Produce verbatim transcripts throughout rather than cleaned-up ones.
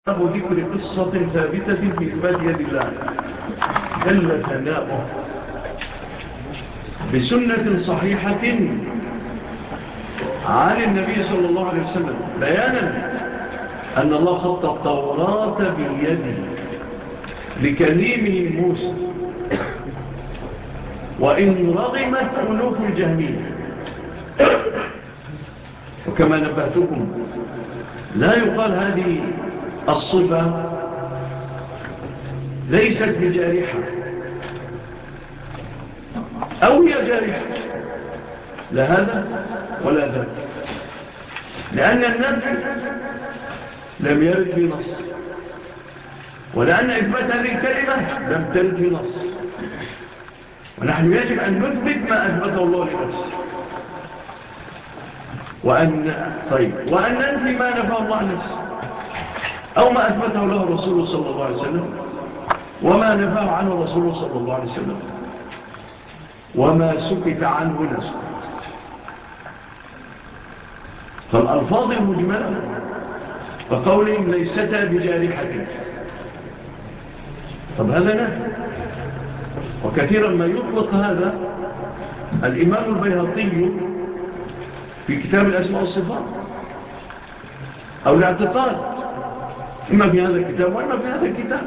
ذكر قصة ثابتة في إثبات يد الله جل ثناؤه بسنة صحيحة عن النبي صلى الله عليه وسلم بيانا أن الله خط التوراة بيده لكليمه موسى وإن رغمت أنوف الجهمية. وكما نبهتكم لا يقال هذه الصفة ليست بجارحة أو هي جارحة، لا هذا ولا ذاك، لأن النفي لم يرد في نص، ولأن إثبات هذه الكلمة لم ترد في نص، ونحن يجب أن نثبت ما أثبته الله لنفسه، وأن طيب وأن ننفي ما نفى الله عن نفسه أو ما أثبته له الرسول صلى الله عليه وسلم وما نفاه عنه الرسول صلى الله عليه وسلم وما سكت عنه نسكت. فالألفاظ المجملة وقولهم ليستا بجارحة، طب هذا نفي، وكثيرا ما يطلق هذا الإمام البيهقي في كتاب الأسماء والصفات أو الاعتقاد، إما في هذا الكتاب وإما في هذا الكتاب،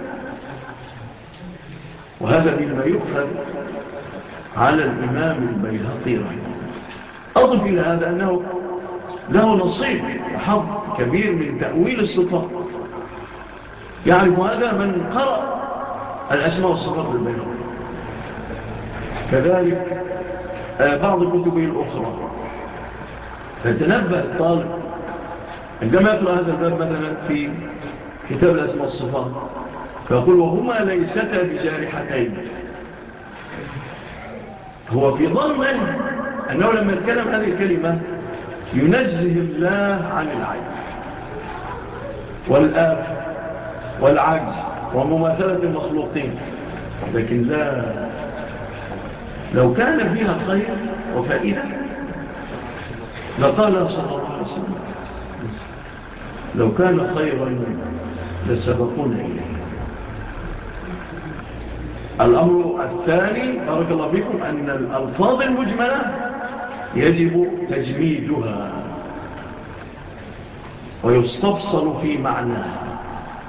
وهذا مما يؤخذ على الإمام البيهقي رحمه الله. أضف إلى هذا أنه له نصيب وحظ كبير من تأويل الصفات، يعرف هذا من قرأ الأسماء والصفات للبيهقي. كذلك بعض كتبه الأخرى، فتنبه الطالب عندما يقرأ هذا الباب مثلا في كتاب الأسماء والصفات فيقول وهما ليستا بجارحتين، هو في ظنه أنه لما يتكلم هذه الكلمة ينزه الله عن العيب والآفة والعجز ومماثلة المخلوقين، لكن لا، لو كان فيها خير وفائدة لقال صلى الله عليه وسلم لو كان خيرا لسبقون إليه. الأمر الثاني بارك الله فيكم أن الألفاظ المجملة يجب تجميدها ويستفصل في معناها،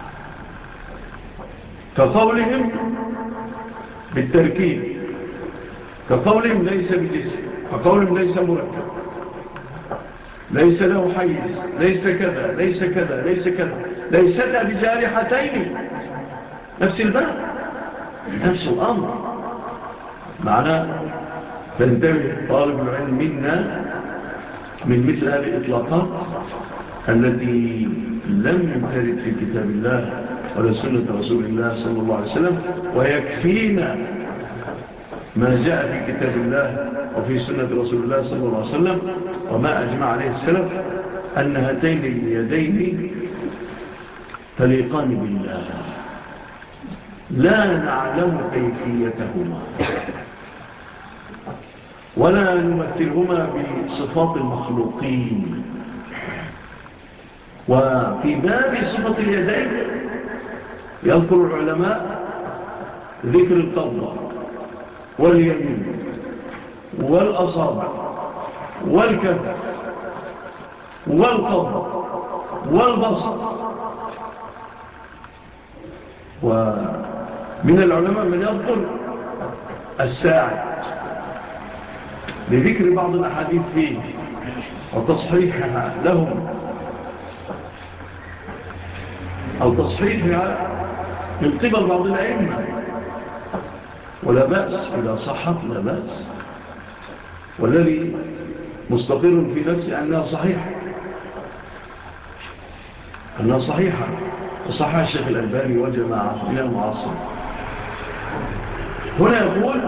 كقولهم بالتركيب، كقولهم ليس بجسم، كقولهم ليس مركب، ليس له حيز، ليس كذا ليس كذا ليس كذا، ليستا بجارحتين، نفس الباب نفس الأمر. معناه فانتبه طالب العلم منا من مثل هذه الإطلاقات التي لم ترد في كتاب الله ولا سنة رسول الله صلى الله عليه وسلم، ويكفينا ما جاء في كتاب الله وفي سنة رسول الله صلى الله عليه وسلم وما أجمع عليه السلف أن هاتين اليدين تليقان بالله لا نعلم كيفيتهما ولا نمثلهما بصفات المخلوقين. وفي باب صفة اليدين يذكر العلماء ذكر القبضة واليمين والأصابع والكف والقبض والبصر، ومن العلماء من يذكر الساعد لذكر بعض الأحاديث فيه وتصحيحها لهم أو تصحيحها من قبل بعض الأئمة، ولا بأس إذا صحت لا بأس، والذي مستقر في نفسي أنها صحيحة أنها صحيحة وصحها الشيخ الألباني وجماعة من المعاصر. هنا يقول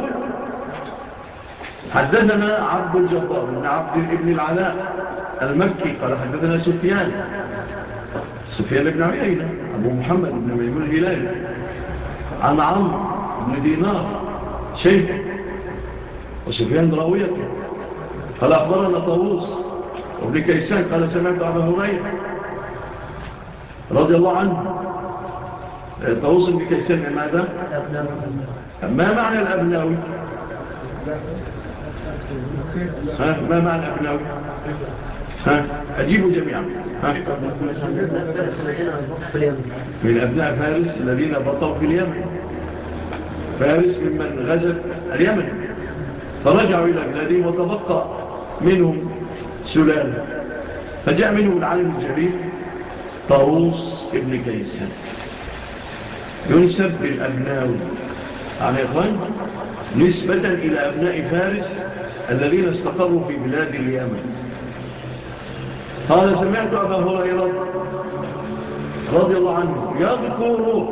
حدثنا عبد الجبار بن عبد ابن العلاء المكي قال حدثنا سفيان سفيان بن عيينة أبو محمد بن ميمون الهلالي عن عمرو بن دينار شيخ وسفيان راويته قال أخبرنا طاووس وابن كيسان قال سمعت أبا هريرة رضي الله عنه طاووس بن كيسان ماذا؟ ما معنى الأبناوي؟ ها ما معنى الأبناوي؟ ها أجيبوا جميعا. ها من أبناء فارس الذين بطوا في اليمن. فارس ممن غزت اليمن فرجعوا إلى بلادهم وتبقى منهم سلالة، فجاء منهم العالم الجليل طاووس ابن كيسان ينسب بالأبناوي يعني إخوان نسبة إلى أبناء فارس الذين استقروا في بلاد اليمن. قال سمعت أبا هريرة رضي الله عنه يذكر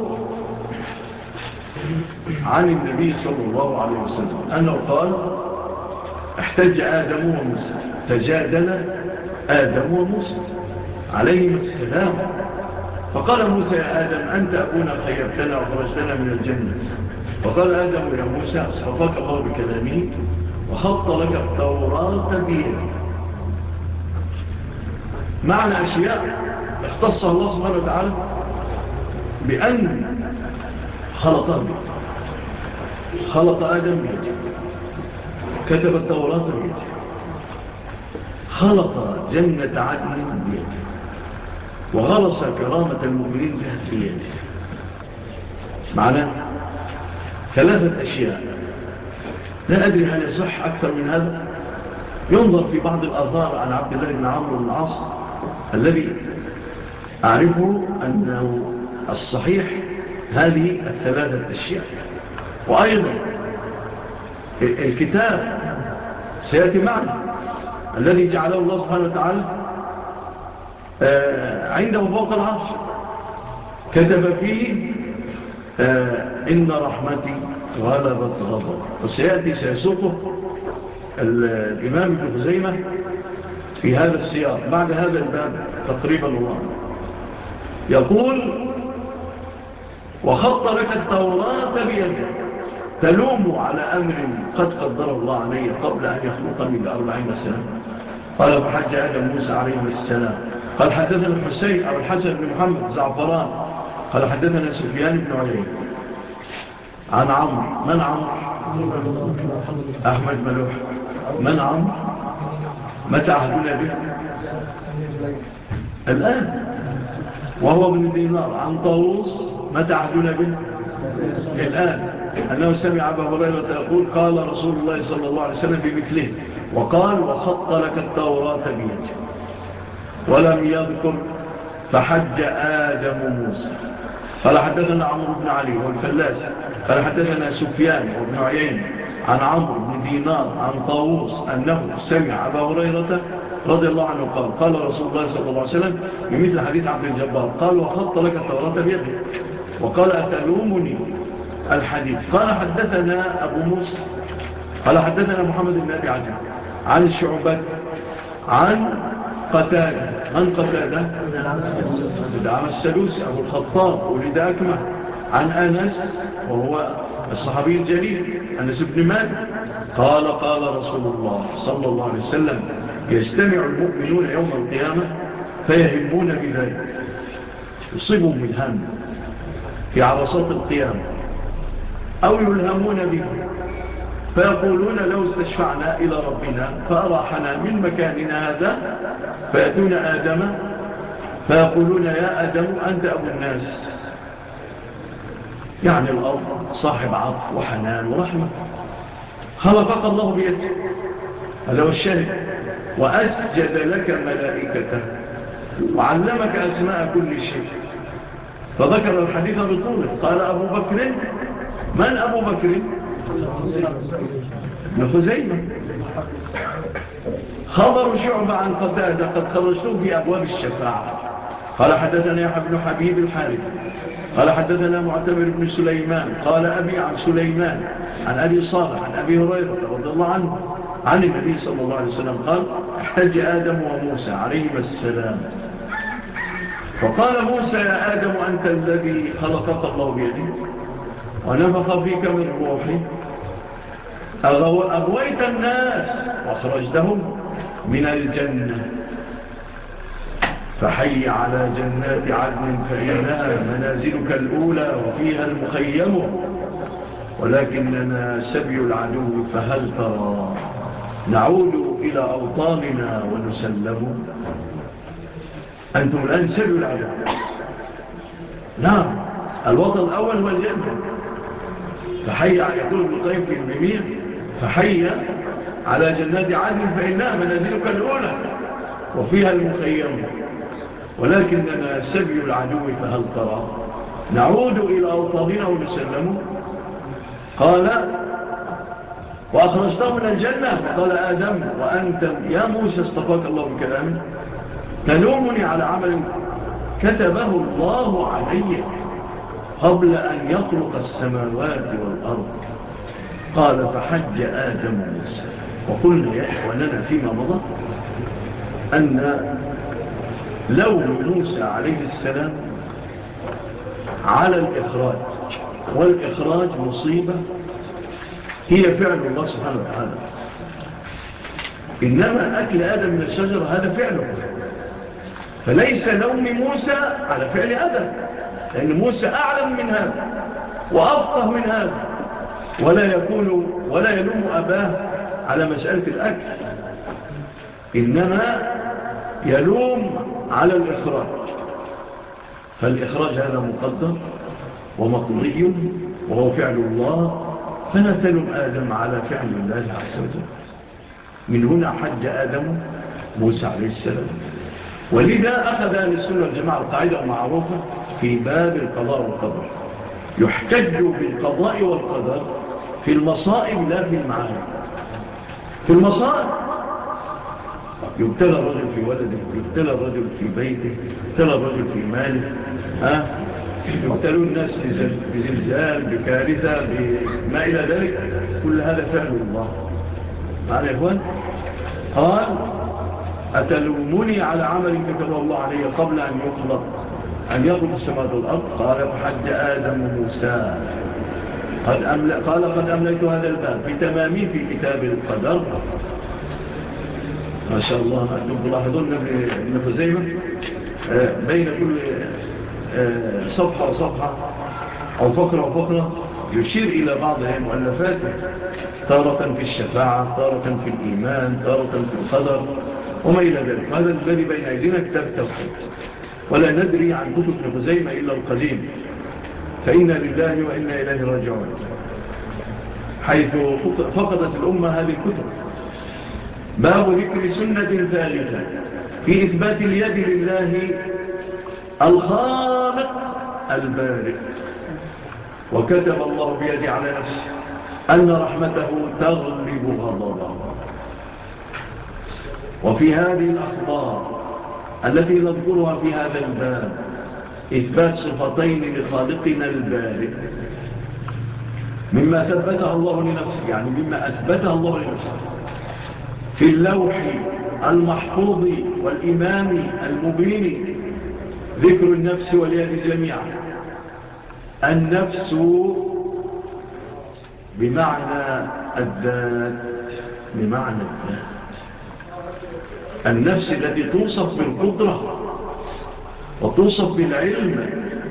عن النبي صلى الله عليه وسلم أنه قال احتج آدم وموسى، تجادل آدم وموسى عليهما السلام، فقال موسى يا آدم أنت أبونا خيرتنا وخرجتنا من الجنة، فقال آدم يا موسى أصطفاك الله بكلامه وخط لك التوراة بيده. معنى أشياء اختص الله سبحانه وتعالى بأن خلط بيده، خلط آدم بيده، كتب التوراة بيده، خلط جنة عدن بيده، وغرس كرامة المؤمنين بها في يده. معنى ثلاثة أشياء لا أدري هل يصح أكثر من هذا. ينظر في بعض الآثار عن عبد الله بن عمرو بن العاص الذي أعرفه أنه الصحيح هذه الثلاثة أشياء. وأيضا الكتاب سيأتي معنا الذي جعله الله سبحانه وتعالى عنده فوق العرش كتب فيه إن رحمتي غلبت غضب، وسيأتي سيسوقه الإمام ابن خزيمة في هذا السياق بعد هذا الباب تقريبا. الله يقول وخط لك التوراة بيده تلوم على أمر قد قدر الله عليه قبل أن يخلقني بأربعين سنة. قال فحج آدم موسى عليه السلام. قال حدثنا الحسين أو الحسن بن محمد زعفران قال حدثنا سفيان بن عيين عن عمرو. من عمرو؟ أحمد ملوح. من عمرو؟ متى عهدنا به؟ الآن. وهو ابن دينار. عن طاووس. متى عهدنا به؟ الآن. أنه سمع أبا هريرة يقول قال رسول الله صلى الله عليه وسلم بمثله، وقال وخط لك التوراة بيده. ولم يذكر فحج آدم موسى. قال حدثنا عمرو بن علي والفلاس قال حدثنا سفيان وابن عيين عن عمرو بن دينار عن طاووس أنه سمع أبا هريرة رضي الله عنه قال قال رسول الله صلى الله عليه وسلم بمثل حديث عبد الجبار قال وخط لك التوراة بيده، وقال أتلومني الحديث. قال حدثنا أبو موسى قال حدثنا محمد بن أبي عجل عن الشعبة عن قتادة. من قتادة؟ دعم السلوسي أبو الخطاب ولد أكمه. عن أنس وهو الصحابي الجليل أنس بن مالك قال قال رسول الله صلى الله عليه وسلم يجتمع المؤمنون يوم القيامة فيهمون بذلك، يصيبهم الهم في عرصات القيامة أو يلهمون به فيقولون لو استشفعنا إلى ربنا فأراحنا من مكاننا هذا، فيأتون آدم فيقولون يا آدم أنت أبو الناس، يعني الأرض صاحب عطف وحنان ورحمة، خلقك الله بيده، هذا هو الشاهد، وأسجد لك ملائكته وعلمك أسماء كل شيء. فذكر الحديث بطوله. قال أبو بكر. من أبو بكر؟ ابن خزيمة. خبر شعبة عن قتادة قد خرجتم في أبواب الشفاعة. قال حدثنا يحيى بن حبيب الحارث قال حدثنا معتمر بن سليمان قال أبي عن سليمان عن أبي صالح عن أبي هريرة رضي الله عنه عن النبي صلى الله عليه وسلم قال احتج آدم وموسى عليهما السلام، فقال موسى يا آدم أنت الذي خلقك الله بيده ونفخ فيك من روحي، أغويت الناس وأخرجتهم من الجنة. فحي على جنات عدن فإنها منازلك الأولى وفيها المخيم، ولكننا سبي العدو فهل ترى نعود إلى أوطاننا ونسلم. أنتم الآن سبي العدو. نعم، الوطن الأول هو الجنة. فحي يقول ابن القيم في الميمية فحي على جنات عدن فإنها منازلك الأولى وفيها المخيم، ولكننا سبي العدو فهل ترى نعود إلى أوطاننا ونسلم. قال وأخرجته من الجنة وقال آدم وأنت يا موسى اصطفاك الله بكلامه تلومني على عمل كتبه الله علي قبل أن يخلق السماوات والأرض. قال فحج آدم موسى. وقلنا يا إخواننا فيما مضى أن لوم موسى عليه السلام على الإخراج، والإخراج مصيبة هي فعل الله سبحانه وتعالى، إنما أكل آدم من الشجرة هذا فعله، فليس لوم موسى على فعل آدم، لأن موسى أعلم من هذا وأفقه من هذا، ولا يكون ولا يلوم أباه على مسألة الأكل، إنما يلوم على الإخراج. فالإخراج هذا مقدر ومقضي وهو فعل الله، فلا تلوم آدم على فعل الله عز وجل. من هنا حج آدم موسى عليه السلام. ولذا أخذ أهل السنة والجماعة القاعدة المعروفة في باب القضاء والقدر، يحتج بالقضاء والقدر في المصائب لا في المعارك. في المصائب يبتلى الرجل في ولده، يبتلى الرجل في بيته، يبتلى الرجل في ماله، ها يبتلون الناس بزلزال، بكارثة، بما إلى ذلك، كل هذا فعل الله. معنا يا إخوان؟ قال أتلومني على عمل كتبه الله عليه قبل أن يخلق أن يخلق السماوات والأرض. قال فحج آدم موسى قد أمل... قال قد أمليت هذا الباب بتمامي في كتاب القدر. ما شاء الله. أنتم تلاحظون ابن خزيمة بين كل صفحة وصفحة أو فقرة وفقرة يشير إلى بعض مؤلفاته، تارة في الشفاعة، تارة في الإيمان، تارة في القدر وما إلى ذلك. هذا الذي بين أيدينا كتاب التوحيد، ولا ندري عن كتب ابن خزيمة إلا القديم، فإنا لله وإنا إليه راجعون، حيث فقدت الأمة هذه الكتب. باب ذكر سنة ثالثة في إثبات اليد لله الخالق البارئ. وكتب الله بيده على نفسه أن رحمته تغلب غضبه. وفي هذه الأخبار التي نذكرها في هذا الباب إثبات صفتين لخالقنا البارئ مما ثبتها الله لنفسه، يعني مما أثبتها الله لنفسه في اللوح المحفوظ والإمام المبين، ذكر النفس واليد جميعا. النفس بمعنى الذات، بمعنى الذات، النفس التي توصف بالقدرة وتوصف بالعلم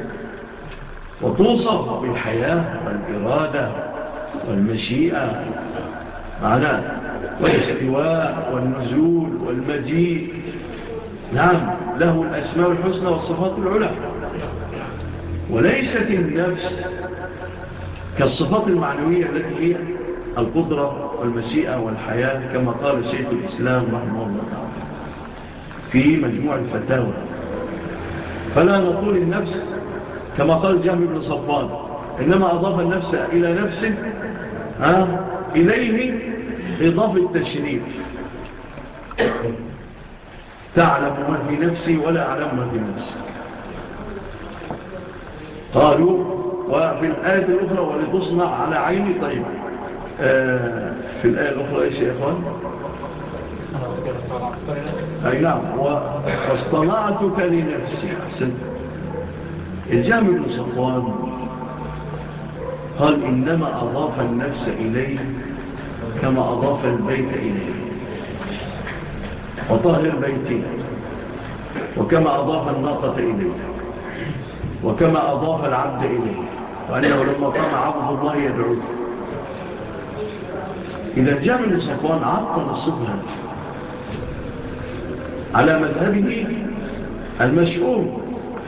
وتوصف بالحياة والإرادة والمشيئة معناه، والاستواء والنزول والمجيء. نعم، له الأسماء الحسنى والصفات العلى. وليست النفس كالصفات المعنوية التي هي القدرة والمشيئة والحياة، كما قال شيخ الإسلام رحمه الله تعالى في مجموع الفتاوى. فلا نقول النفس كما قال جهم بن صفوان، إنما أضاف النفس إلى نفسه آه إليه إضافة تشريف، تعلم ما في نفسي ولا أعلم ما في نفسي. قالوا وفي الآية الأخرى ولتصنع على عيني. طيب آه في الآية الأخرى إيش يا إخوان؟ أي نعم، واصطنعتك لنفسي. أحسن. الجهم بن صفوان قال إنما أضاف النفس إليه كما أضاف البيت إليه. وطهر بيتي وكما أضاف الناقة إليه وكما أضاف العبد إليه، وأنه لما قام عبد الله يدعوه. إذا جاء من صفوان عطل الصفة على مذهبه المشؤوم.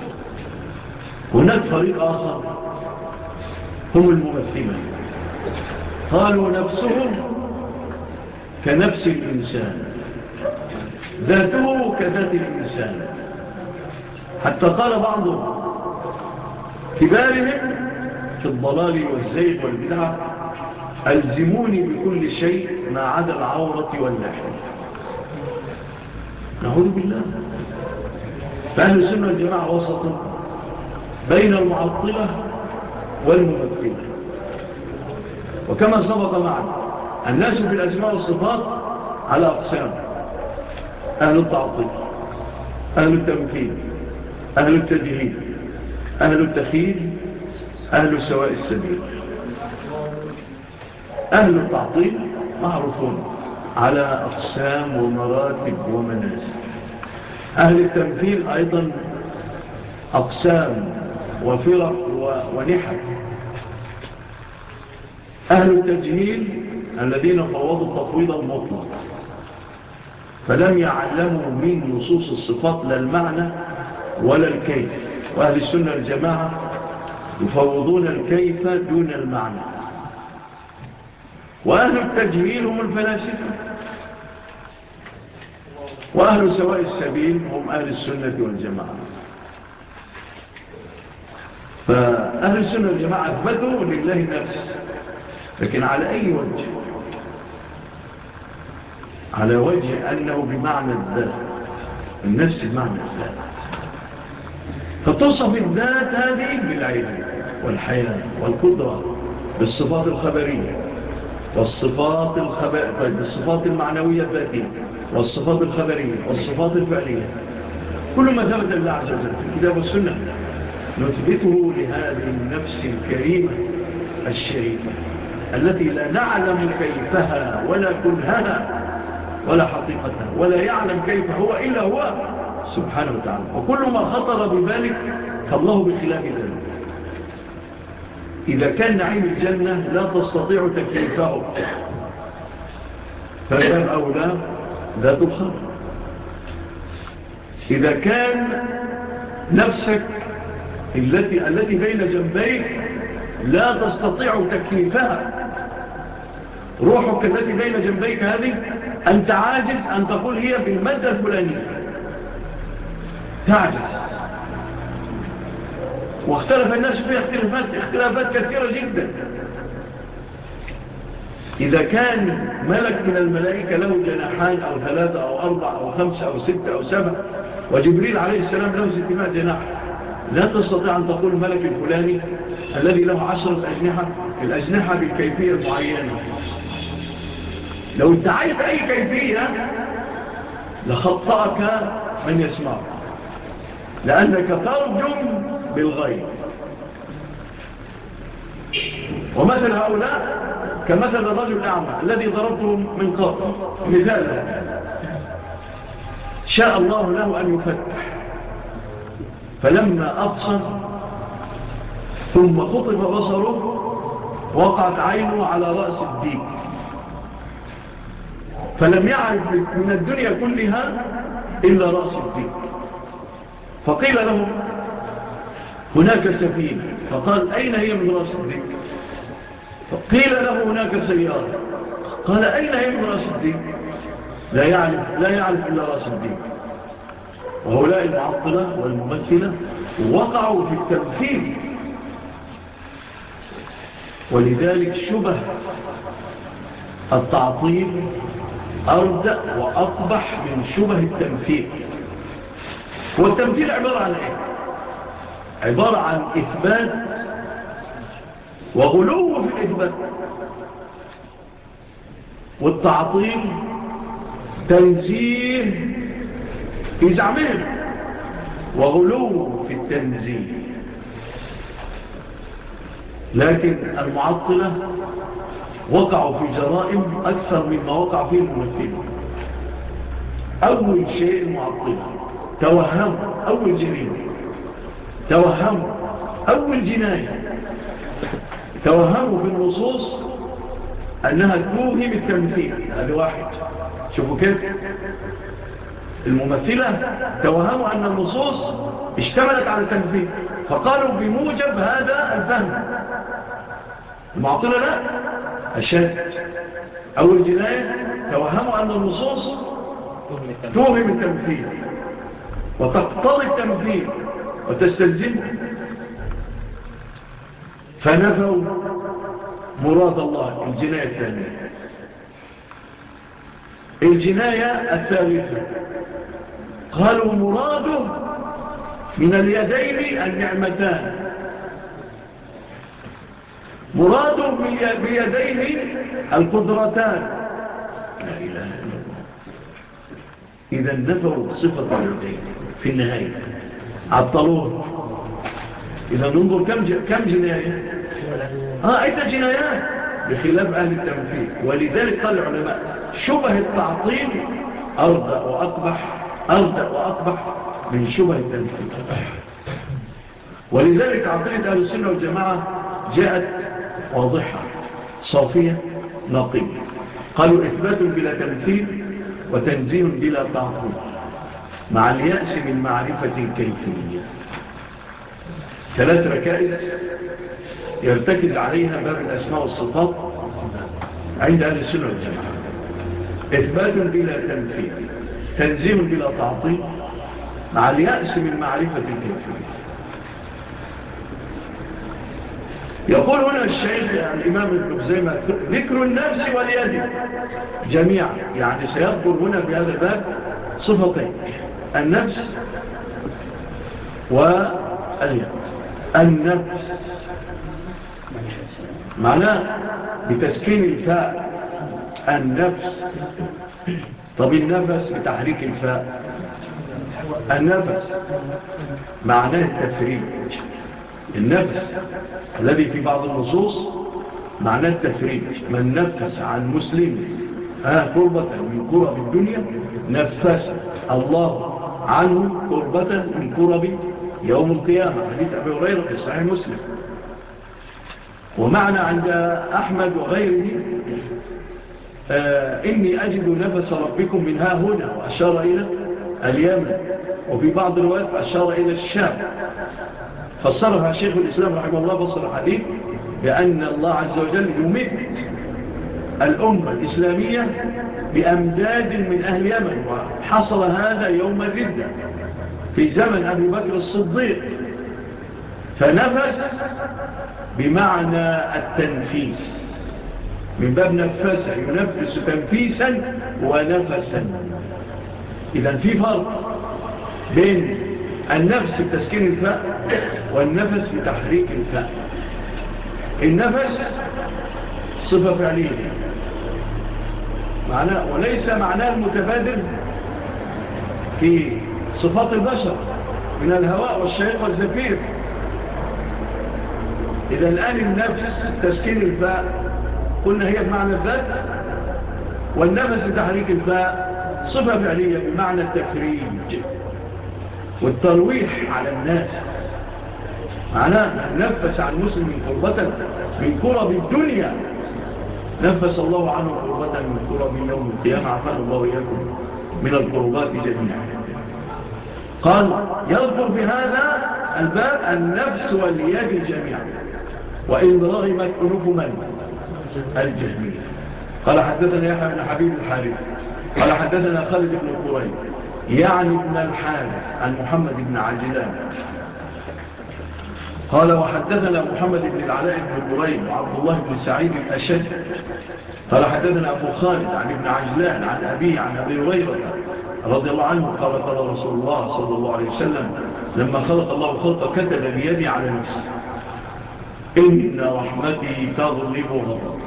هناك فريق آخر هم الممثلة، قالوا نفسهم كنفس الإنسان، ذاته كذات الإنسان، حتى قال بعض كبارهم في الضلال والزيغ والبدعة: ألزموني بكل شيء ما عدا العورة واللحم. نعوذ بالله. فأهل السنة والجماعة وسط بين المعطلة والممثلة. وكما سبق معنا، الناس في الأسماء والصفات على أقسام: أهل التعطيل، أهل التمثيل، أهل التجهيل، أهل التخيل، أهل سواء السبيل. أهل التعطيل معروفون على أقسام ومراتب ومنازل. أهل التمثيل أيضا أقسام وفرق ونحل. أهل التجهيل الذين فوضوا التفويض المطلق، فلم يعلموا من نصوص الصفات لا المعنى ولا الكيف. وأهل السنة الجماعة يفوضون الكيف دون المعنى. وأهل التجهيل هم الفلاسفة. وأهل سواء السبيل هم أهل السنة والجماعة. فأهل السنة والجماعة أثبتوا لله النفس، لكن على أي وجه؟ على وجه أنه بمعنى الذات، النفس بمعنى الذات. فتصف الذات هذه بالعلم والحياة والقدرة، بالصفات الخبرية والصفات الخبر... بالصفات المعنوية الذاتية والصفات الخبرية والصفات الفعلية. كل ما ثبت الله عز وجل في الكتاب والسنة نثبته لهذه النفس الكريمة الشريفة التي لا نعلم كيفها ولا كنهها ولا حقيقتها، ولا يعلم كيف هو إلا هو سبحانه وتعالى. وكل ما خطر بذلك فالله بخلاف ذلك. إذا كان نعيم الجنة لا تستطيع تكييفه، فباب أولى ذات الخمر. إذا كان نفسك التي, التي بين جنبيك لا تستطيع تكييفها، روحك التي بين جنبيك هذه أنت عاجز أن تقول هي في المادة الفلانية، تعجز. واختلف الناس فيها اختلافات, اختلافات كثيرة جدا. إذا كان ملك من الملائكة له جناحان أو ثلاثة أو أربع أو خمسة أو ستة أو سبع، وجبريل عليه السلام له ستمائة جناح، لا تستطيع أن تقول ملك الفلاني الذي له عشرة أجنحة الأجنحة بالكيفية المعينة. لو ادعيت أي كيفية لخطأك من يسمعك، لأنك ترجم بالغيب. ومثل هؤلاء كمثل الرجل الأعمى الذي ضربته من قبل مثاله، شاء الله له أن يفتح، فلما أبصر ثم خطف بصره وقعت عينه على رأس الديك، فلم يعرف من الدنيا كلها إلا رأس الديك. فقيل له هناك سفينة، فقال أين هي من رأس الديك؟ فقيل له هناك سيارة، قال أين هي من رأس الديك؟ لا يعرف, لا يعرف إلا رأس الديك. وهؤلاء المعطلة والممثلة وقعوا في التمثيل، ولذلك شبه التعطيل أردأ وأقبح من شبه التمثيل. والتمثيل عبارة عن إيه؟ عبارة عن إثبات وغلو في الإثبات، والتعطيل تنزيه في زعمهم وغلو في التنزيه. لكن المعطلة وقعوا في جرائم أكثر مما وقع فيه الممثلين. أول شيء المعطلة توهموا أول جريمة، توهموا أول جناية، توهموا في النصوص أنها توهم التمثيل. هذا واحد. شوفوا كيف الممثلة توهموا أن النصوص اشتملت على التمثيل، فقالوا بموجب هذا الفهم. المعطلة لا، أشد. أول جناية توهموا أن النصوص توهم التمثيل وتقتضي التمثيل وتستلزمه، فنفوا مراد الله. الجناية الثانية. الجناية الثالثة قالوا مراده من اليدين النعمتان، مراده بيديه القدرتان. لا إله إلا الله. إذا نفوا صفة اليدين في النهاية، عطلوه. إذا ننظر كم كم جناية؟ آه عدة جنايات بخلاف أهل التمثيل. ولذلك قال العلماء شبه التعطيل أردأ وأقبح، أردأ وأقبح من شبه التمثيل. ولذلك عقيدة أهل السنة والجماعة جاءت واضحة صافية نقية. قالوا إثبات بلا تمثيل وتنزيه بلا تعطيل مع اليأس من معرفة الكيفية. ثلاث ركائز يرتكز عليها باب الأسماء والصفات عند أهل السنة والجماعة: إثبات بلا تمثيل، تنزيه بلا تعطيل، مع اليأس من معرفة الكيفية. يقول هنا الشيخ الإمام ابن خزيمة ذكر النفس واليد جميعا، يعني سيذكر هنا في هذا الباب صفتين: النفس واليد. النفس معناه بتسكين الفاء النفس. طب النفس بتحريك الفاء. النفس معناه التفريج. النفس الذي في بعض النصوص معناه التفريج. من نفس عن مسلم آه قربة من قرب الدنيا نفس الله عنه قربة من قرب يوم القيامة. حديث أبي هريرة في صحيح مسلم. ومعنى عند أحمد وغيره آه إني أجد نفس ربكم من ها هنا، وأشار إلى اليمن. وفي بعض الروايات أشار إلى الشام. فسرها شيخ الإسلام رحمه الله فسر الحديث بأن الله عز وجل يمد الأمة الإسلامية بأمداد من أهل اليمن. وحصل هذا يوم الردة في زمن أبي بكر الصديق. فنفس بمعنى التنفيس من باب نفس، ينفس تنفيسا ونفسا. إذن في فرق بين النفس بتسكين الفاء والنفس بتحريك الفاء. النفس صفة فعلية معناه، وليس معناه المتبادل في صفات البشر من الهواء والشهيق والزفير. إذا الآن النفس تسكين الفاء قلنا هي بمعنى الذات، والنفس بتحريك الفاء صفة فعلية بمعنى التفريج والترويح على الناس. معناه من نفس عن مسلم من قربة من قرب الدنيا نفس الله عنه قربة من قرب يوم القيامة. عفان الله وإياكم من القربات جميعا. قال يذكر في هذا الباب النفس واليد جميعا، وإن رغمت أنوف من الجهمية. قال حدثنا يحيى بن حبيب الحارث قال حدثنا خالد بن قريب يعني ابن الحارث عن محمد بن عجلان قال وحدثنا محمد بن العلاء بن قريب وعبد الله بن سعيد الأشد قال حدثنا أبو خالد عن ابن عجلان عن أبيه عن أبي هريرة رضي الله عنه قال قال رسول الله صلى الله عليه وسلم لما خلق الله خلق كتب بيدي على نفسي إن رحمتي تغلب غضب.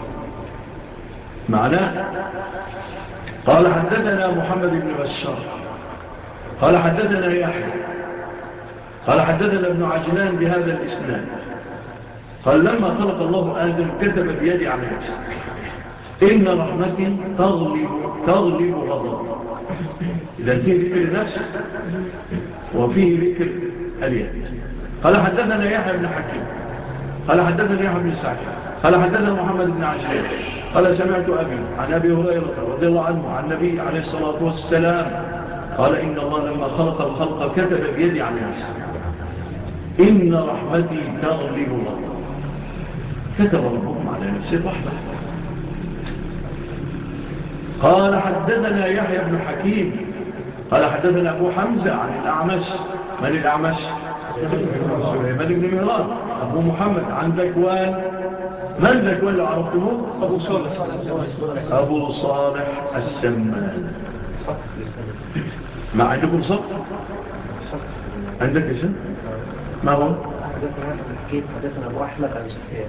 معناه قال حدثنا محمد بن بشار قال حدثنا يحيى قال حدثنا ابن عجلان بهذا الإسناد قال لما خلق الله آدم كتب بيدي على نفسي إن رحمتي تغلب, تغلب غضب. إذا في ذكر نفس وفيه ذكر اليد. قال حدثنا يحيى بن حكيم قال حدثنا يحيى بن سعيد قال حدثنا محمد بن عجلان قال سمعت أبي عن أبي هريرة رضي الله عنه عن النبي عليه الصلاة والسلام قال إن الله لما خلق الخلق كتب بيدي عن نفسه إن رحمتي تغلب غضبي. كتب ربهم على نفسه رحمة. قال حدثنا يحيى بن حكيم قال حدثنا أبو حمزة عن الأعمش. من الأعمش؟ سليمان بن مهران أبو محمد عن ذكوان. من ذكوان لو عرفتموه؟ أبو صالح أبو صالح السمان. ما عندكم صف؟ عندك إيش؟ ما هو؟ حدثنا كيف حدثنا أبو أحمد عن سفيان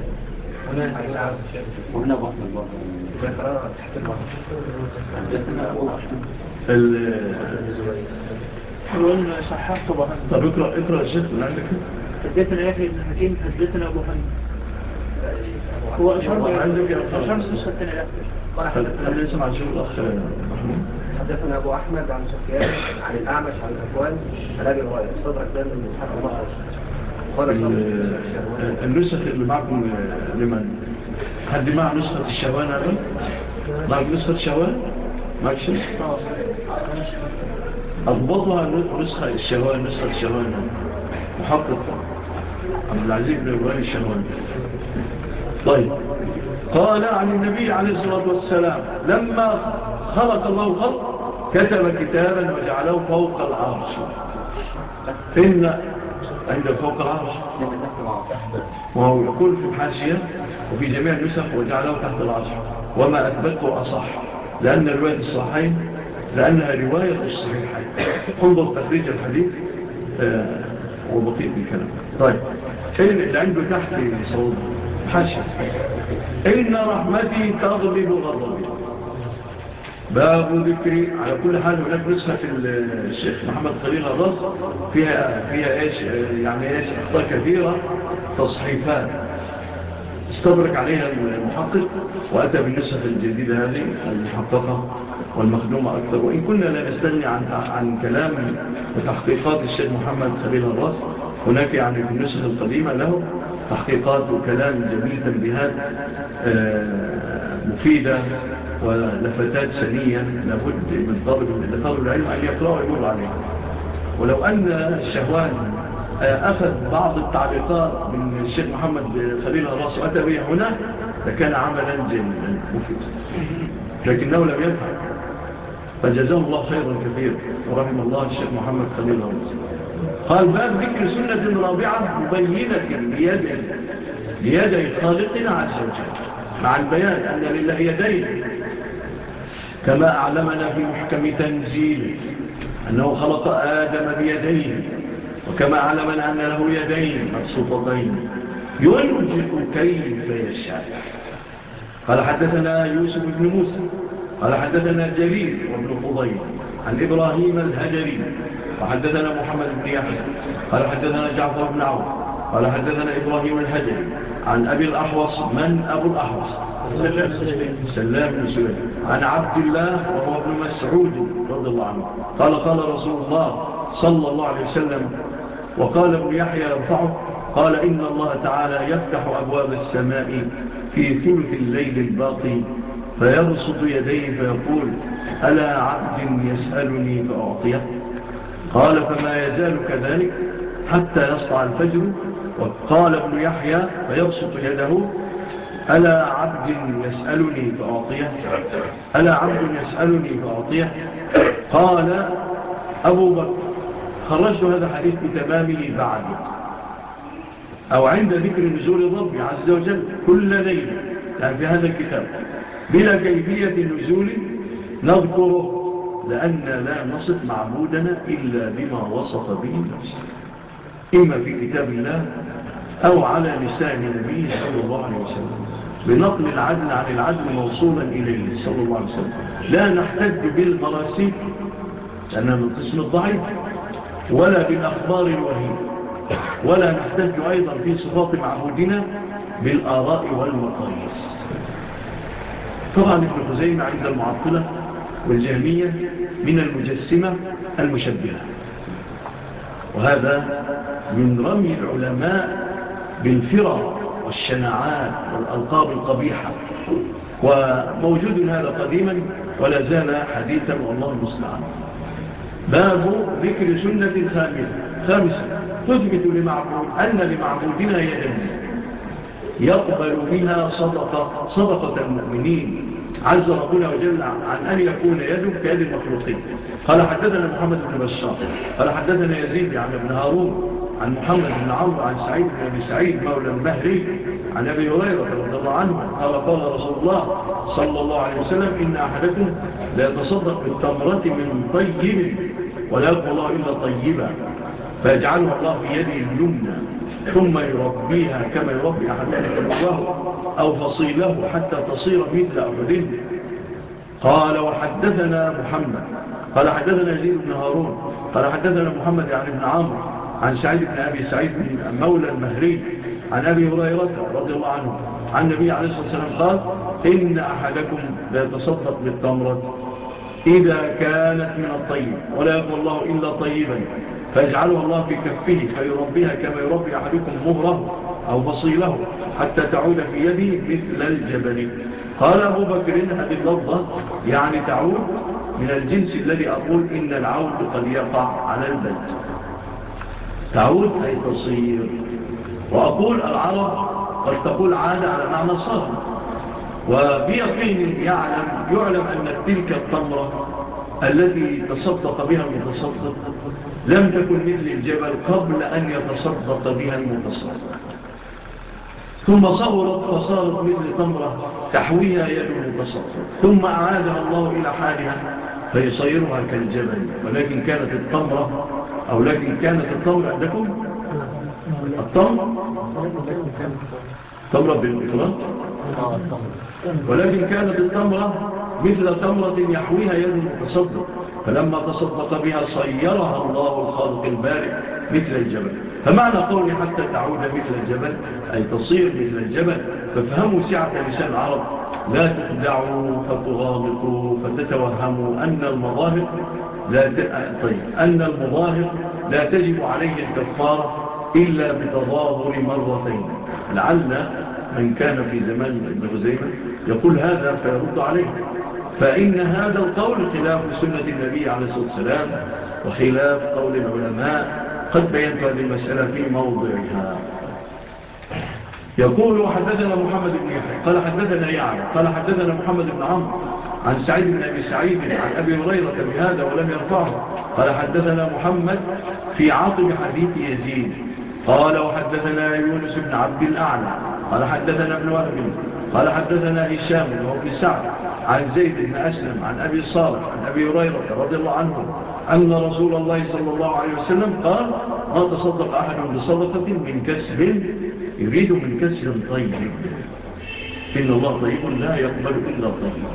وهنا أبو أحمد برضه ذكرنا تحت البحر. حدثنا أبو أحمد الزبير حلوان صححت طبعا. طب اقرأ اقرأ الشيخ من عندك. حدثنا يحيى بن حكيم حدثنا أبو حمد هو أشار عندك يا أشار نسخة الثانية. قال حدثنا يسمع شيخ الأخ محمود. حدثنا أبو أحمد عن سفيان عن الأعمش عن ذكوان عن أبي هريرة صدرك دائما من إسحاق المخرج. النسخ اللي معكم لمن؟ حد مع نسخة الشوان هذا؟ معك نسخة الشوان؟ معك شيء؟ أضبطها نسخة الشوان نسخة الشوان محقق عبد العزيز بن إبراهيم الشوان. طيب قال عن النبي عليه الصلاة والسلام لما خلق الله خلق كتب كتابا وجعله فوق العرش. إن عند فوق العرش وهو يقول في الحاشية وفي جميع النسخ وجعله تحت العرش وما أثبته أصح لأن رواية الصحيحين لأنها رواية الصحيحين. انظر تخريج الحديث آه وبقية الكلام. طيب اللي عنده تحت صوت حاشية إن رحمتي تغلب غضبي. باب ذكري. على كل حال هناك نسخة الشيخ محمد خليل الرز فيها فيها ايش يعني ايش اخطاء كثيرة تصحيفات استدرك عليها المحقق واتى بالنسخ الجديدة هذه المحققة والمخدومة اكثر. وان كنا لا نستغني عن عن كلام وتحقيقات الشيخ محمد خليل الرز. هناك يعني في النسخ القديمة له تحقيقات وكلام جميل تنبيهات مفيدة ولفتات سنية لابد من طالب العلم أن يقرأ ويمر عليه. ولو أن الشهوان أخذ بعض التعليقات من الشيخ محمد خليل الراس وأتى بها هنا لكان عملا جميلا مفيدا لكنه لم يفعل فجزاه الله خيرا كثيرا ورحم الله الشيخ محمد خليل الراس. قال باب ذكر سنة رابعة مبينة ليدي ليدي خالقنا عز وجل مع البيان أن لله يدين كما أعلمنا في محكم تنزيله أنه خلق آدم بيديه وكما أعلمنا أن له يدين مبسوطتين ينجق كيف يشاء. قال حدثنا يوسف بن موسى قال حدثنا جرير وابن فضيل عن إبراهيم الهجري وحدثنا محمد بن يحيى قال حدثنا جعفر بن عوف قال حدثنا إبراهيم الهجري عن أبي الأحوص. من أبو الأحوص؟ سلام بن سليم عن عبد الله وهو ابن مسعود رضي الله عنه قال قال رسول الله صلى الله عليه وسلم وقال ابن يحيى يرفعه قال إن الله تعالى يفتح أبواب السماء في ثلث الليل الباقي فيبسط يديه فيقول ألا عبد يسألني فأعطيه قال فما يزال كذلك حتى يسطع الفجر. وقال ابن يحيى فيبسط يده ألا عبد يسألني فأعطيه ألا عبد يسألني فأعطيه. قال أبو بكر خرجت هذا الحديث بتمامه بعد أو عند ذكر نزول الرب عز وجل كل ليلة يعني في هذا الكتاب بلا كيفية النزول نذكره لأن لا نصف معبودنا إلا بما وصف به نفسه إما في كتاب الله أو على لسان نبيه صلى الله عليه وسلم بنقل العدل عن العدل موصولا إليه صلى الله عليه وسلم. لا نحتج بالمراسيل لأنها من قسم الضعيف ولا بالأخبار الوهية ولا نحتج أيضا في صفات معبودنا بالآراء والمقاييس. طبعا ابن خزيمة عند المعطلة والجهمية من المجسمة المشبهة وهذا من رمي العلماء بالفرق والشناعات والألقاب القبيحة، وموجود هذا قديما ولا زال حديثا والله المستعان. باب ذكر سنة خامسة تثبت لمعبود أن لمعبودنا يدا يقبل بها صدقة, صدقة المؤمنين، عز ربنا وجل عن أن يكون يده كيد المخلوقين. قال حدثنا محمد بن بشار قال حدثنا يزيد عن ابن هارون عن محمد بن عمرو عن سعيد بن أبي سعيد مولى المهري عن أبي هريرة رضي الله عنه قال قال رسول الله صلى الله عليه وسلم إن أحدكم لا يتصدق بالتمرة من طيب ولا يقبل الله إلا طيبا فيجعلها الله في يده اليمنى ثم يربيها كما يربي أحدكم فلوه أو فصيله حتى تصير مثل أحد. قال وحدثنا محمد قال حدثنا يزيد بن هارون قال حدثنا محمد عن ابن عمرو عن سعيد بن أبي سعيد مولى المهري عن أبي هريرة رضي الله عنه عن النبي عليه الصلاة والسلام قال إن أحدكم لا يتصدق بالتمرة إذا كانت من الطيب ولا يقول الله إلا طيبا فيجعلها الله في كفه فيربيها كما يربي أحدكم مهره أو فصيله حتى تعود في يده مثل الجبل. قال أبو بكر هذه اللفظة يعني تعود من الجنس الذي أقول إن العود قد يقع على البلد، تعود أي تصير، وأقول العرب قد تقول عادة على معنى صار، وبيقين يعلم يعلم أن تلك التمرة التي تصدق بها المتصدق لم تكن مثل الجبل قبل أن يتصدق بها المتصدق، ثم صغرت فصارت مثل تمرة تحويها يد المتصدق، ثم أعادها الله إلى حالها فيصيرها كالجبل. ولكن كانت التمرة أو لكن كانت التمرة عندكم التمر تمرة بالإفراط، ولكن كانت التمرة مثل تمرة يحويها يد المتصدق، فلما تصدق بها صيرها الله الخالق البارئ مثل الجبل. فمعنى قولي حتى تعود مثل الجبل أي تصير مثل الجبل. ففهموا سعة لسان العرب، لا تخدعوا فتغامطوا فتتوهموا أن المظاهر لا ت... طيب أن المظاهر لا تجب عليه الكفارة إلا بتظاهر مرتين. لعل من كان في زمان ابن خزيمة يقول هذا فيرد عليه، فإن هذا القول خلاف سنة النبي عليه الصلاة والسلام وخلاف قول العلماء، قد بينت هذه المسألة في موضعها. يقول وحدثنا محمد بن يحيى قال حدثنا يعلى قال حدثنا محمد بن عمرو عن سعيد بن أبي سعيد عن أبي هريرة بهذا ولم يرفعه. قال حدثنا محمد في عاقب حديث يزيد قال وحدثنا يونس بن عبد الأعلى قال حدثنا ابن وهب قال حدثنا هشام وهو بن سعد عن زيد بن أسلم عن أبي صالح عن أبي هريرة رضي الله عنه أن رسول الله صلى الله عليه وسلم قال ما تصدق أحد بصدقة من كسب يريد من كسب طيب إن الله طيب لا يقبل إلا طيب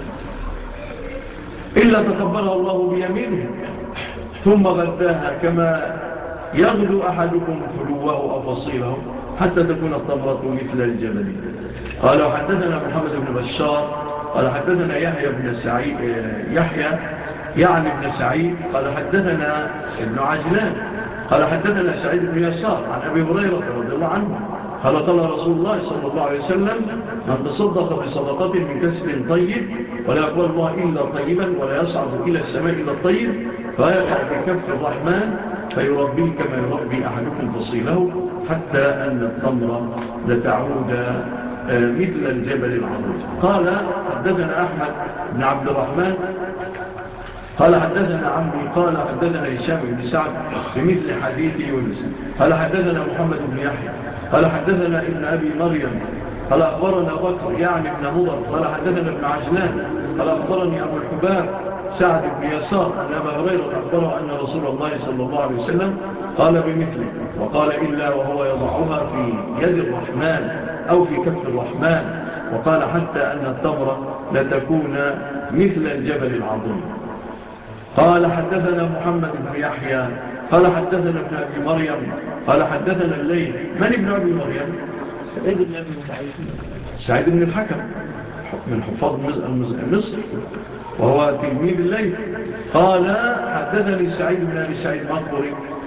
إلا تقبلها الله بيمينه ثم غداها كما يغدو أحدكم فلوه أو فصيله حتى تكون التمرة مثل الجبل. قال وحدثنا محمد بن بشار قال حدثنا يحيى بن سعيد يحيى يعني ابن سعيد قال حدثنا ابن عجلان قال حدثنا سعيد بن يسار عن أبي هريرة رضي الله عنه قال قال رسول الله صلى الله عليه وسلم من تصدق بصدقة من كسب طيب ولا يقبل الله إلا طيبا ولا يصعد إلى السماء إلا الطيب فيقع في كف الرحمن فيربيه كما يربي أحدكم فصيله حتى أن التمر لتعود مثل الجبل العظيم. قال حدثنا أحمد بن عبد الرحمن قال حدثنا عمي قال حدثنا هشام بن سعد بمثل حديث يونس قال حدثنا محمد بن يحيى قال حدثنا ابن أبي مريم قال أخبرنا بكر يعني ابن مضر قال حدثنا ابن عجلان قال أخبرني أبو الحباب سعد بن يسار أن أبا هريرة أخبره أن رسول الله صلى الله عليه وسلم قال بمثله وقال إلا وهو يضعها في يد الرحمن أو في كف الرحمن وقال حتى أن التمرة لتكون مثل الجبل العظيم. قال حدثنا محمد بن يحيى قال حدثنا ابن أبي مريم قال حدثنا الليل. من ابن أبي مريم؟ سعيد بن أبي سعيد سعيد بن الحكم من حفاظ مصر وهو تلميذ الليل. قال حدثني سعيد بن أبي سعيد مقبري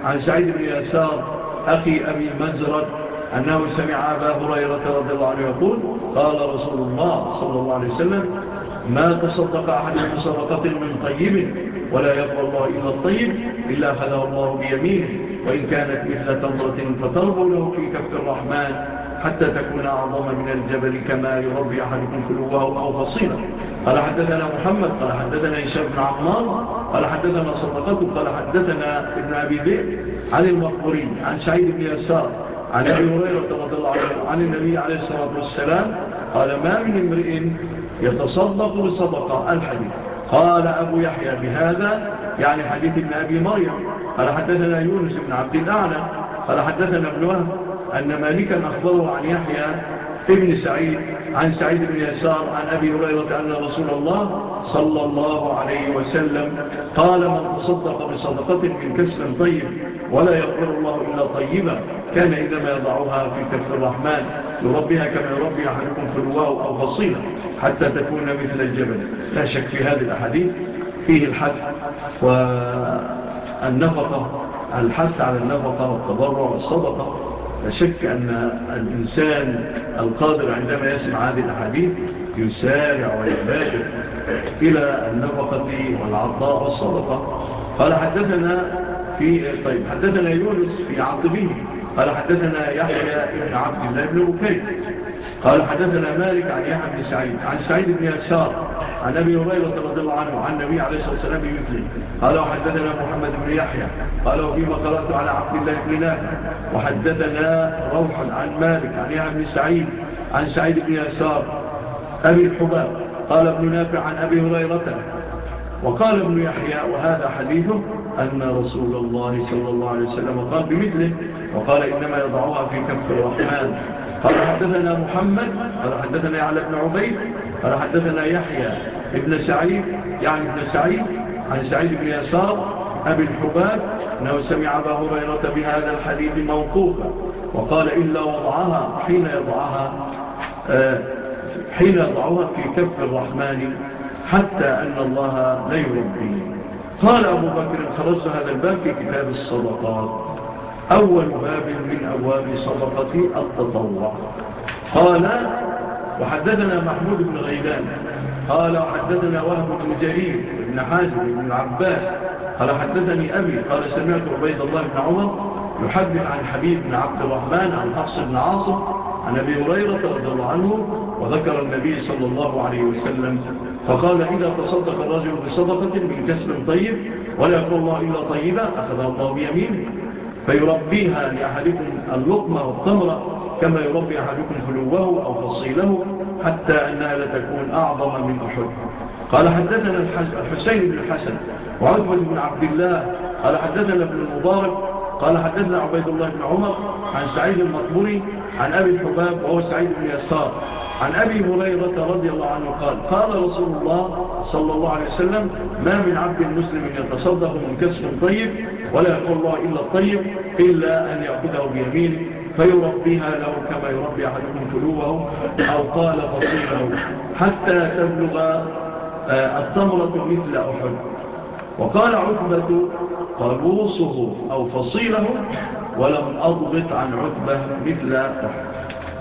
عن سعيد بن يسار أخي أبي مزرد أنه سمع أبا هريرة رضي الله عنه يقول قال رسول الله صلى الله عليه وسلم ما تصدق أحد بصدقة من طيب ولا يقبل الله إلا الطيب إلا أخذه الله بيمينه وإن كانت مثل تمرة فتربو له في كف الرحمن حتى تكون أعظم من الجبل كما يربي أحدكم فلوه أو فصيلة. قال حدثنا محمد قال حدثنا هشام بن عمار قال حدثنا صدقته قال حدثنا ابن أبي ذئب عن المقبوري عن سعيد بن يسار عن أبي هريرة رضي الله عنه عن النبي عليه الصلاة والسلام قال ما من امرئ يتصدق بصدقة الحديث. قال أبو يحيى بهذا يعني حديث ابن أبي مريم قال حدثنا يونس بن عبد الأعلى قال حدثنا ابن وهب أن مالكا أخبره عن يحيى ابن سعيد عن سعيد بن يسار عن أبي هريرة أن رسول الله صلى الله عليه وسلم قال من تصدق بصدقة من كسب طيب ولا يقبل الله إلا طيبا كان إنما يضعها في كف الرحمن يربيها كما يربي أحدكم فلواه أو فصيلة حتى تكون مثل الجبل. لا شك في هذه الأحاديث فيه الحث والنفقة الحث على النفقة والتبرع والصدقة. لا شك أن الإنسان القادر عندما يسمع هذه الأحاديث يسارع ويبادر إلى النفقة والعطاء والصدقة. قال حدثنا في طيب حدثنا يونس في عقبه قال حدثنا يحيى بن عبد الله بن بكير قال حدثنا مالك عن يحيى بن سعيد عن سعيد بن يسار عن أبي هريرة رضي الله عنه عن النبي عليه الصلاة والسلام بمثله. قال وحدثنا محمد بن يحيى قال وفيما قرأت على عبد الله بن نافع وحدثنا روح عن مالك عن يحيى بن سعيد عن سعيد بن يسار أبي الحباب قال ابن نافع عن أبي هريرة. وقال ابن يحيى وهذا حديثه أن رسول الله صلى الله عليه وسلم قال بمثله وقال إنما يضعها في كف الرحمن. قال حدثنا محمد قال حدثنا يعلى بن عبيد قال حدثنا يحيى ابن سعيد يعني ابن سعيد عن سعيد بن يسار أبي الحباب أنه سمع أبا هريرة بهذا الحديث موقوفا وقال إلا وضعها حين يضعها آه حين يضعها في كف الرحمن حتى أن الله لا يربي. قال أبو بكر خرجت هذا الباب في كتاب الصدقات أول باب من أبواب صدقة التطوع. قال وحدثنا محمود بن غيلان قال وحدثنا وهب بن جرير بن حازم بن العباس قال حدثني أبي قال سمعت عبيد الله بن عمر يحدث عن حبيب بن عبد الرحمن عن حفص بن عاصم عن أبي هريرة رضي الله عنه وذكر النبي صلى الله عليه وسلم فقال إذا تصدق الرجل بصدقة من كسب طيب ولا يقول الله إلا طيبا أخذها الله بيمينه فيربيها لأحدكم اللقمة والتمرة كما يربي أحدكم فلوه أو فصيله حتى أنها لتكون أعظم من أحد. قال حدثنا الحسين بن الحسن وعثمان بن عبد الله قال حدثنا ابن المبارك قال حدثنا عبيد الله بن عمر عن سعيد المقبوري عن أبي الحباب وهو سعيد بن يسار عن أبي هريرة رضي الله عنه قال قال رسول الله صلى الله عليه وسلم ما من عبد مسلم يتصدق من كسب طيب ولا يقول الله إلا الطيب إلا أن يأخذه بيمينه فيربيها له كما يربي أحدكم فلوه أو قال فصيله حتى تبلغ التمرة مثل أحد. وقال عتبة قلوصه أو فصيله ولم أضبط عن عتبة مثل أحد.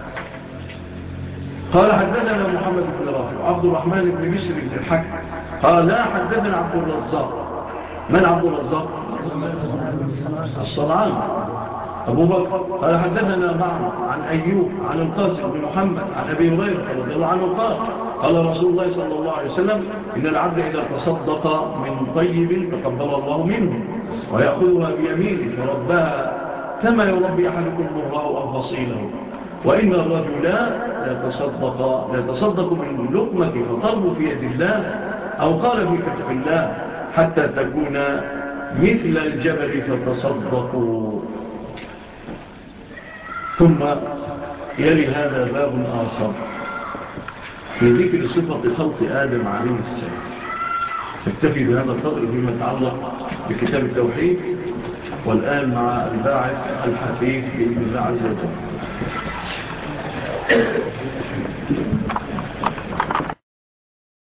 قال حدثنا محمد بن رافع عبد الرحمن بن بشر بن الحكم قال لا حدثنا عبد الرزاق. من عبد الرزاق؟ الصنعان أبو بكر قال حدثنا معمر عن أيوب عن القاسم بن محمد عن أبي هريرة رضي الله عنه قال قال رسول الله صلى الله عليه وسلم إن العبد إذا تصدق من طيب تقبل الله منه ويأخذها بيمينه فربها كما يربي أحدكم مهراه أو فصيله. وإن الرجل لا تصدق, لا تصدق من لقمة فطرب في يد الله أو قال في كف الله حتى تكون مثل الجبل فتصدقوا. ثم يلي هذا باب آخر في ذكر صفة خلق آدم عليه السلام. نكتفي بهذا القدر فيما يتعلق بكتاب التوحيد والآن مع الباعث الحثيث بإذن الله عز وجل.